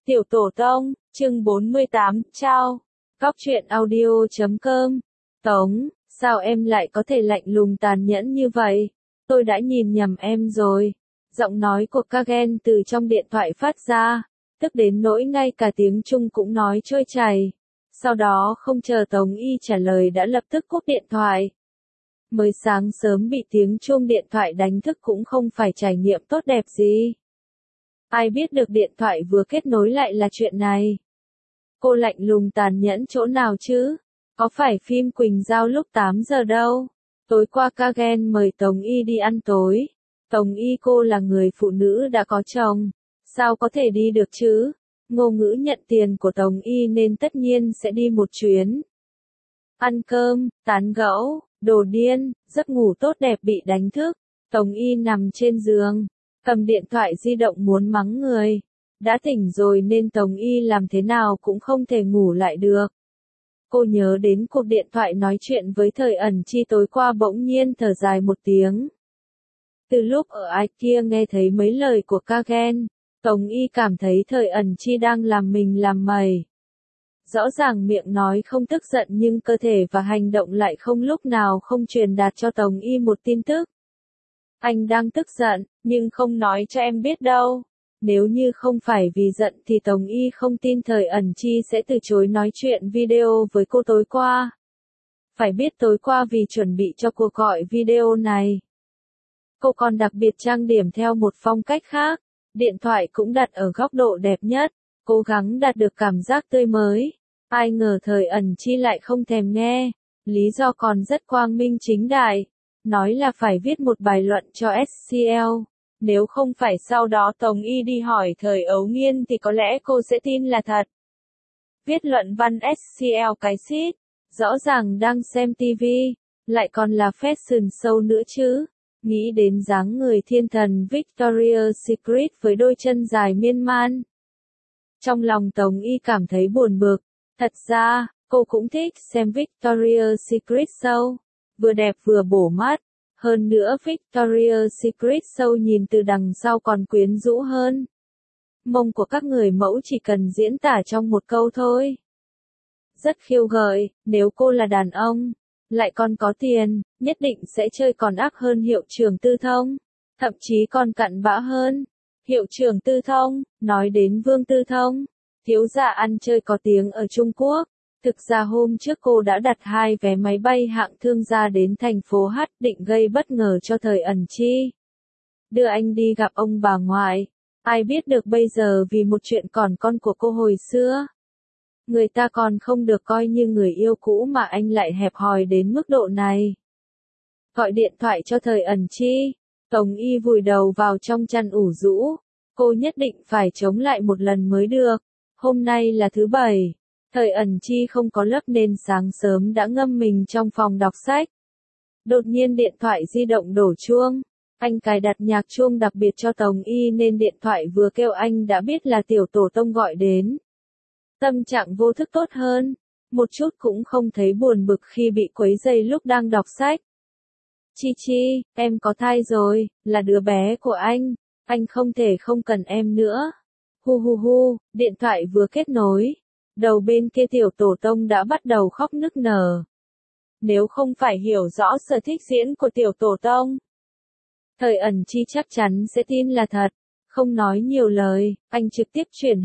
Tiểu Tổ Tông, chương 48, trao. Góc truyện audio.com. Tống, sao em lại có thể lạnh lùng tàn nhẫn như vậy? Tôi đã nhìn nhầm em rồi. Giọng nói của Kagen từ trong điện thoại phát ra, tức đến nỗi ngay cả tiếng Trung cũng nói trôi chảy. Sau đó không chờ Tống Y trả lời đã lập tức cúp điện thoại. Mới sáng sớm bị tiếng chuông điện thoại đánh thức cũng không phải trải nghiệm tốt đẹp gì. Ai biết được điện thoại vừa kết nối lại là chuyện này. Cô lạnh lùng tàn nhẫn chỗ nào chứ? Có phải phim Quỳnh Giao lúc 8 giờ đâu? Tối qua Kagen mời Tống Y đi ăn tối. Tống Y cô là người phụ nữ đã có chồng. Sao có thể đi được chứ? Ngô Ngữ nhận tiền của Tống Y nên tất nhiên sẽ đi một chuyến. Ăn cơm, tán gẫu, đồ điên, giấc ngủ tốt đẹp bị đánh thức. Tống Y nằm trên giường, cầm điện thoại di động muốn mắng người. Đã tỉnh rồi nên Tống Y làm thế nào cũng không thể ngủ lại được. Cô nhớ đến cuộc điện thoại nói chuyện với Thời Ẩn Chi tối qua bỗng nhiên thở dài một tiếng. Từ lúc ở IKEA nghe thấy mấy lời của Kagen, Tống Y cảm thấy Thời Ẩn Chi đang làm mình làm mày. Rõ ràng miệng nói không tức giận nhưng cơ thể và hành động lại không lúc nào không truyền đạt cho Tống Y một tin tức. Anh đang tức giận, nhưng không nói cho em biết đâu. Nếu như không phải vì giận thì Tống Y không tin Thời Ẩn Chi sẽ từ chối nói chuyện video với cô tối qua. Phải biết tối qua vì chuẩn bị cho cuộc gọi video này, cô còn đặc biệt trang điểm theo một phong cách khác, điện thoại cũng đặt ở góc độ đẹp nhất, cố gắng đạt được cảm giác tươi mới. Ai ngờ Thời Ẩn Chi lại không thèm nghe, lý do còn rất quang minh chính đại, nói là phải viết một bài luận cho SCL. Nếu không phải sau đó Tống Y đi hỏi Thời Ấu Nghiên thì có lẽ cô sẽ tin là thật. Viết luận văn SCL cái xít, rõ ràng đang xem TV, lại còn là fashion show nữa chứ. Nghĩ đến dáng người thiên thần Victoria's Secret với đôi chân dài miên man. Trong lòng Tống Y cảm thấy buồn bực. Thật ra, cô cũng thích xem Victoria's Secret show. Vừa đẹp vừa bổ mắt. Hơn nữa Victoria's Secret show nhìn từ đằng sau còn quyến rũ hơn. Mông của các người mẫu chỉ cần diễn tả trong một câu thôi. Rất khiêu gợi, nếu cô là đàn ông, lại còn có tiền, nhất định sẽ chơi còn ác hơn hiệu trưởng Tư Thông. Thậm chí còn cặn bã hơn. Hiệu trưởng Tư Thông, nói đến Vương Tư Thông, thiếu gia ăn chơi có tiếng ở Trung Quốc. Thực ra hôm trước cô đã đặt 2 vé máy bay hạng thương gia đến thành phố H định gây bất ngờ cho Thời Ẩn Chi. Đưa anh đi gặp ông bà ngoại. Ai biết được bây giờ vì một chuyện còn con của cô hồi xưa. Người ta còn không được coi như người yêu cũ mà anh lại hẹp hòi đến mức độ này. Gọi điện thoại cho Thời Ẩn Chi. Tống Y vùi đầu vào trong chăn ủ rũ. Cô nhất định phải chống lại một lần mới được. Hôm nay là thứ Bảy. Thời Ẩn Chi không có lớp nên sáng sớm đã ngâm mình trong phòng đọc sách. Đột nhiên điện thoại di động đổ chuông. Anh cài đặt nhạc chuông đặc biệt cho Tống Y nên điện thoại vừa kêu anh đã biết là Tiểu Tổ Tông gọi đến. Tâm trạng vô thức tốt hơn. Một chút cũng không thấy buồn bực khi bị quấy rầy lúc đang đọc sách. Chi Chi, em có thai rồi, là đứa bé của anh. Anh không thể không cần em nữa. Hu hu hu, điện thoại vừa kết nối. Đầu bên kia Tiểu Tổ Tông đã bắt đầu khóc nức nở. Nếu không phải hiểu rõ sở thích diễn của Tiểu Tổ Tông, Thời Ẩn Chi chắc chắn sẽ tin là thật. Không nói nhiều lời, anh trực tiếp chuyển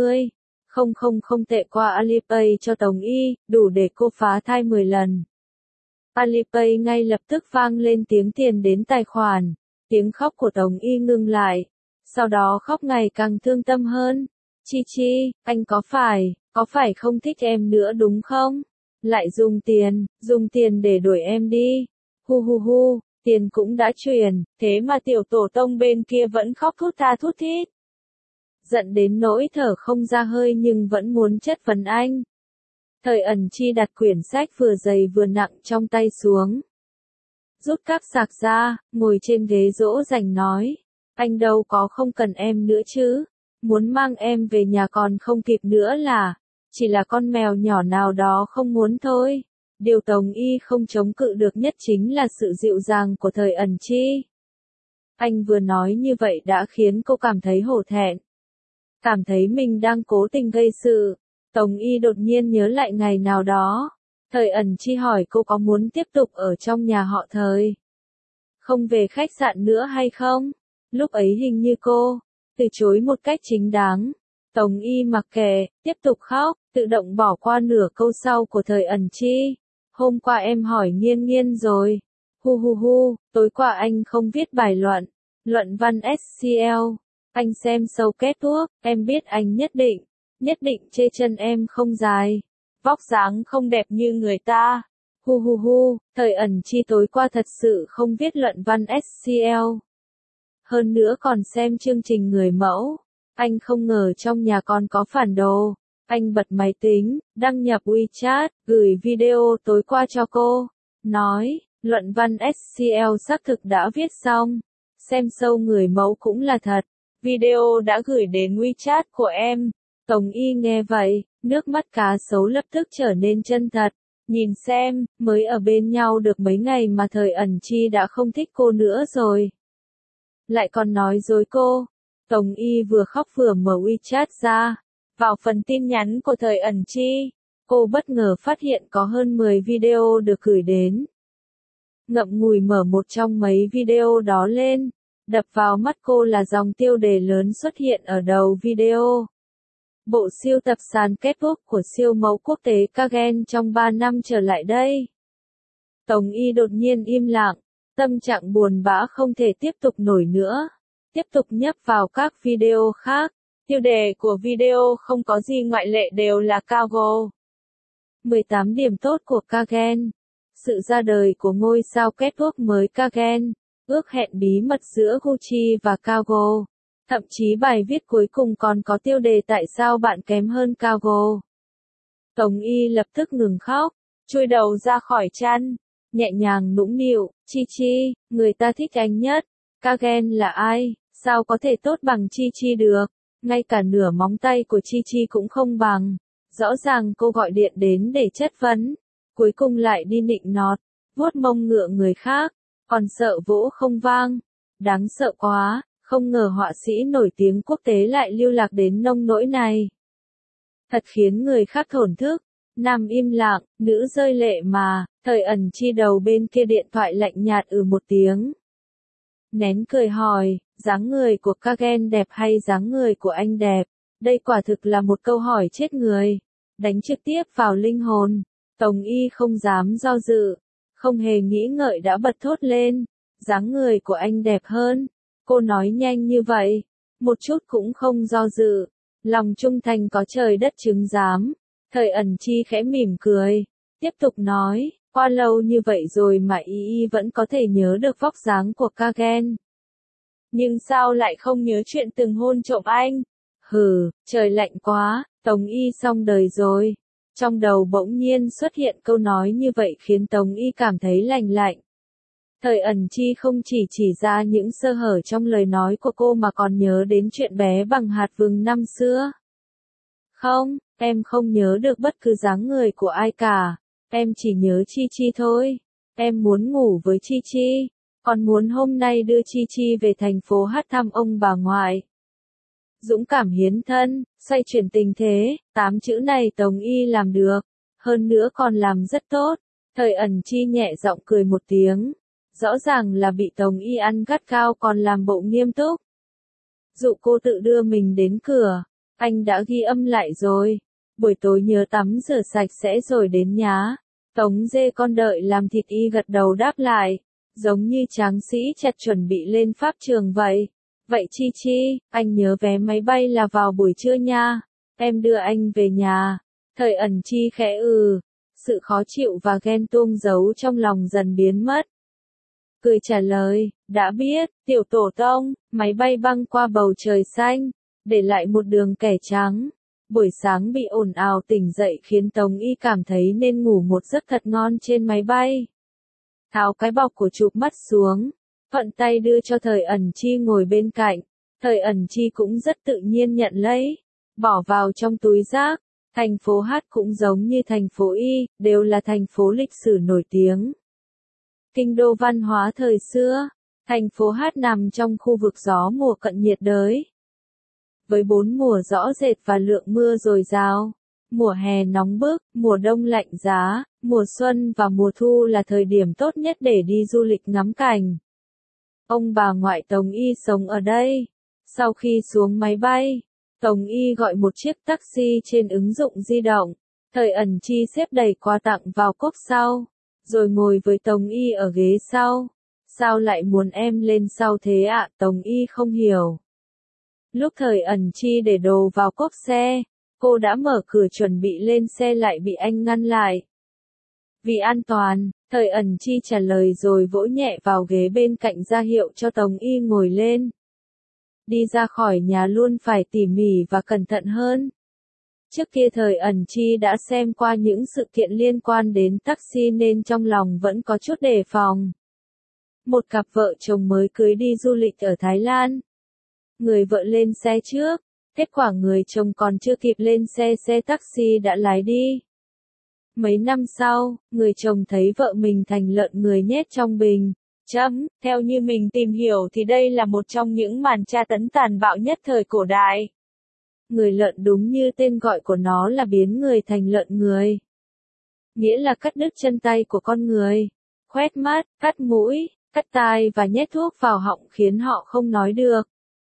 20.000 tệ qua Alipay cho Tống Y, đủ để cô phá thai 10 lần. Alipay ngay lập tức vang lên tiếng tiền đến tài khoản. Tiếng khóc của Tống Y ngưng lại. Sau đó khóc ngày càng thương tâm hơn. Chi Chi, anh có phải không thích em nữa đúng không? Lại dùng tiền để đuổi em đi. Hu hu hu, tiền cũng đã chuyển, thế mà Tiểu Tổ Tông bên kia vẫn khóc thút tha thút thít. Giận đến nỗi thở không ra hơi nhưng vẫn muốn chất vấn anh. Thời Ẩn Chi đặt quyển sách vừa dày vừa nặng trong tay xuống. Rút cáp sạc ra, ngồi trên ghế dỗ dành nói. Anh đâu có không cần em nữa chứ. Muốn mang em về nhà còn không kịp nữa là. Chỉ là con mèo nhỏ nào đó không muốn thôi. Điều Tống Y không chống cự được nhất chính là sự dịu dàng của Thời Ẩn Chi. Anh vừa nói như vậy đã khiến cô cảm thấy hổ thẹn. cảm thấy mình đang cố tình gây sự. Tống Y đột nhiên nhớ lại ngày nào đó. Thời Ẩn Chi hỏi cô có muốn tiếp tục ở trong nhà họ Thời, không về khách sạn nữa hay không? Lúc ấy hình như cô từ chối một cách chính đáng. Tống Y mặc kệ, tiếp tục khóc, tự động bỏ qua nửa câu sau của Thời Ẩn Chi. Hôm qua em hỏi Nghiên Nghiên rồi. Hu hu hu, tối qua anh không viết bài luận, luận văn SCL. Anh xem sâu kết thúc, em biết anh nhất định chê chân em không dài, vóc dáng không đẹp như người ta. Hu hu hu, Thời Ẩn Chi tối qua thật sự không viết luận văn SCL. Hơn nữa còn xem chương trình người mẫu. Anh không ngờ trong nhà còn có phản đồ. Anh bật máy tính, đăng nhập WeChat, gửi video tối qua cho cô. Nói, luận văn SCL xác thực đã viết xong. Xem sâu người mẫu cũng là thật. Video đã gửi đến WeChat của em. Tống Y nghe vậy, nước mắt cá sấu lập tức trở nên chân thật. Nhìn xem, mới ở bên nhau được mấy ngày mà Thời Ẩn Chi đã không thích cô nữa rồi. Lại còn nói dối cô. Tống Y vừa khóc vừa mở WeChat ra. Vào phần tin nhắn của Thời Ẩn Chi, cô bất ngờ phát hiện có hơn 10 video được gửi đến. Ngậm ngùi mở một trong mấy video đó lên. Đập vào mắt cô là dòng tiêu đề lớn xuất hiện ở đầu video. Bộ siêu tập sàn catwalk của siêu mẫu quốc tế Kagen trong 3 năm trở lại đây. Tống Y đột nhiên im lặng, tâm trạng buồn bã không thể tiếp tục nổi nữa. Tiếp tục nhấp vào các video khác. Tiêu đề của video không có gì ngoại lệ đều là Cargo. 18 điểm tốt của Kagen. Sự ra đời của ngôi sao catwalk mới Kagen. Ước hẹn bí mật giữa Gucci và Cargo. Thậm chí bài viết cuối cùng còn có tiêu đề tại sao bạn kém hơn Cargo. Tống Y lập tức ngừng khóc, chui đầu ra khỏi chăn, nhẹ nhàng nũng nịu, Chi Chi, người ta thích anh nhất. Kagen là ai, sao có thể tốt bằng Chi Chi được, ngay cả nửa móng tay của Chi Chi cũng không bằng. Rõ ràng cô gọi điện đến để chất vấn, cuối cùng lại đi nịnh nọt, vuốt mông ngựa người khác, còn sợ vỗ không vang. Đáng sợ quá. Không ngờ họa sĩ nổi tiếng quốc tế lại lưu lạc đến nông nỗi này. Thật khiến người khác thổn thức. Nam im lặng, nữ rơi lệ mà. Thời Ẩn Chi đầu bên kia điện thoại lạnh nhạt một tiếng. Nén cười hỏi, dáng người của Kagen đẹp hay dáng người của anh đẹp? Đây quả thực là một câu hỏi chết người. Đánh trực tiếp vào linh hồn. Tống Y không dám do dự. Không hề nghĩ ngợi đã bật thốt lên. Dáng người của anh đẹp hơn. Cô nói nhanh như vậy, một chút cũng không do dự, lòng trung thành có trời đất chứng giám. Thời Ẩn Chi khẽ mỉm cười, tiếp tục nói, qua lâu như vậy rồi mà Y vẫn có thể nhớ được vóc dáng của Kagen. Nhưng sao lại không nhớ chuyện từng hôn trộm anh? Hừ, trời lạnh quá, Tống Y xong đời rồi. Trong đầu bỗng nhiên xuất hiện câu nói như vậy khiến Tống Y cảm thấy lành lạnh. Thời Ẩn Chi không chỉ ra những sơ hở trong lời nói của cô mà còn nhớ đến chuyện bé bằng hạt vừng năm xưa. Không, em không nhớ được bất cứ dáng người của ai cả. Em chỉ nhớ Chi Chi thôi. Em muốn ngủ với Chi Chi. Còn muốn hôm nay đưa Chi Chi về thành phố hát thăm ông bà ngoại. Dũng cảm hiến thân, xoay chuyển tình thế, 8 chữ này Tống Y làm được. Hơn nữa còn làm rất tốt. Thời Ẩn Chi nhẹ giọng cười một tiếng. Rõ ràng là bị Tống Y ăn gắt gao còn làm bộ nghiêm túc. Dụ cô tự đưa mình đến cửa. Anh đã ghi âm lại rồi. Buổi tối nhớ tắm rửa sạch sẽ rồi đến nhá. Tống Dê con đợi làm thịt Y gật đầu đáp lại. Giống như tráng sĩ chặt chuẩn bị lên pháp trường vậy. Vậy Chi Chi, anh nhớ vé máy bay là vào buổi trưa nha. Em đưa anh về nhà. Thời Ẩn Chi khẽ Sự khó chịu và ghen tuông giấu trong lòng dần biến mất. Cười trả lời, đã biết, tiểu tổ tông, máy bay băng qua bầu trời xanh, để lại một đường kẻ trắng. Buổi sáng bị ồn ào tỉnh dậy khiến Tống Y cảm thấy nên ngủ một giấc thật ngon trên máy bay. Tháo cái bọc của chụp mắt xuống, thuận tay đưa cho Thời Ẩn Chi ngồi bên cạnh. Thời Ẩn Chi cũng rất tự nhiên nhận lấy, bỏ vào trong túi rác. Thành phố Hát cũng giống như thành phố Y, đều là thành phố lịch sử nổi tiếng. Kinh đô văn hóa thời xưa, thành phố Hát nằm trong khu vực gió mùa cận nhiệt đới. với 4 mùa rõ rệt và lượng mưa dồi dào. Mùa hè nóng bức, mùa đông lạnh giá, mùa xuân và mùa thu là thời điểm tốt nhất để đi du lịch ngắm cảnh. Ông bà ngoại Tống Y sống ở đây. Sau khi xuống máy bay, Tống Y gọi một chiếc taxi trên ứng dụng di động. Thời Ẩn Chi xếp đầy quà tặng vào cốp sau, rồi ngồi với Tống Y ở ghế sau. Sao lại muốn em lên sau thế ạ? Tống Y không hiểu. Lúc Thời Ẩn Chi để đồ vào cốp xe, cô đã mở cửa chuẩn bị lên xe lại bị anh ngăn lại. Vì an toàn, Thời Ẩn Chi trả lời rồi vỗ nhẹ vào ghế bên cạnh ra hiệu cho Tống Y ngồi lên. Đi ra khỏi nhà luôn phải tỉ mỉ và cẩn thận hơn. Trước kia Thời Ẩn Chi đã xem qua những sự kiện liên quan đến taxi nên trong lòng vẫn có chút đề phòng. Một cặp vợ chồng mới cưới đi du lịch ở Thái Lan. Người vợ lên xe trước, kết quả người chồng còn chưa kịp lên xe taxi đã lái đi. Mấy năm sau, người chồng thấy vợ mình thành lợn người nhét trong bình. Theo như mình tìm hiểu thì đây là một trong những màn tra tấn tàn bạo nhất thời cổ đại. Người lợn đúng như tên gọi của nó là biến người thành lợn người. Nghĩa là cắt đứt chân tay của con người, khoét mắt, cắt mũi, cắt tai và nhét thuốc vào họng khiến họ không nói được.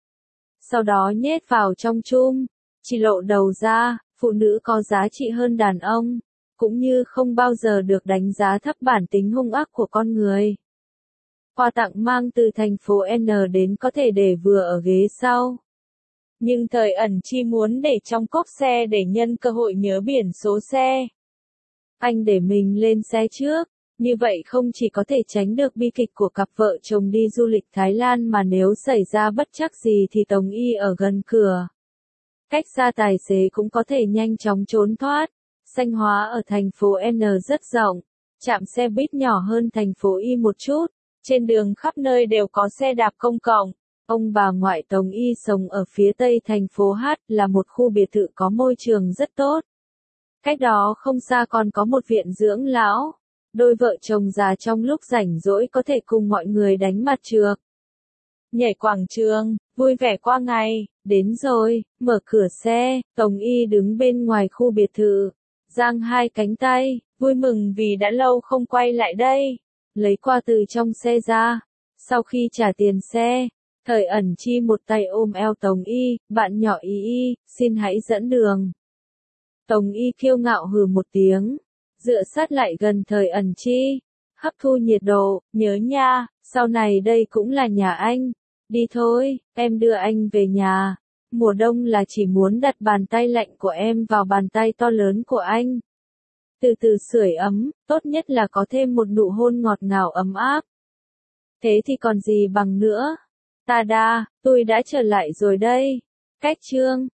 Sau đó nhét vào trong chum, chỉ lộ đầu ra, phụ nữ có giá trị hơn đàn ông, cũng như không bao giờ được đánh giá thấp bản tính hung ác của con người. Quà tặng mang từ thành phố N đến có thể để vừa ở ghế sau. Nhưng Thời Ẩn Chi muốn để trong cốp xe để nhân cơ hội nhớ biển số xe. Anh để mình lên xe trước, như vậy không chỉ có thể tránh được bi kịch của cặp vợ chồng đi du lịch Thái Lan mà nếu xảy ra bất trắc gì thì Tống Y ở gần cửa. Cách xa tài xế cũng có thể nhanh chóng trốn thoát. Thanh Hóa ở thành phố N rất rộng, trạm xe buýt nhỏ hơn thành phố Y một chút, trên đường khắp nơi đều có xe đạp công cộng. Ông bà ngoại Tống Y sống ở phía tây thành phố H, là một khu biệt thự có môi trường rất tốt. Cách đó không xa còn có một viện dưỡng lão. Đôi vợ chồng già trong lúc rảnh rỗi có thể cùng mọi người đánh mặt trược, nhảy quảng trường, vui vẻ qua ngày. Đến rồi, mở cửa xe, Tống Y đứng bên ngoài khu biệt thự, giang hai cánh tay, vui mừng vì đã lâu không quay lại đây. Lấy quà từ trong xe ra. Sau khi trả tiền xe, Thời Ẩn Chi một tay ôm eo Tống Y, bạn nhỏ Y, xin hãy dẫn đường. Tống Y kiêu ngạo hừ một tiếng, dựa sát lại gần Thời Ẩn Chi, hấp thu nhiệt độ, nhớ nha, sau này đây cũng là nhà anh. Đi thôi, em đưa anh về nhà. Mùa đông là chỉ muốn đặt bàn tay lạnh của em vào bàn tay to lớn của anh. Từ từ sưởi ấm, tốt nhất là có thêm một nụ hôn ngọt ngào ấm áp. Thế thì còn gì bằng nữa. Tada, tôi đã trở lại rồi đây. Cách chương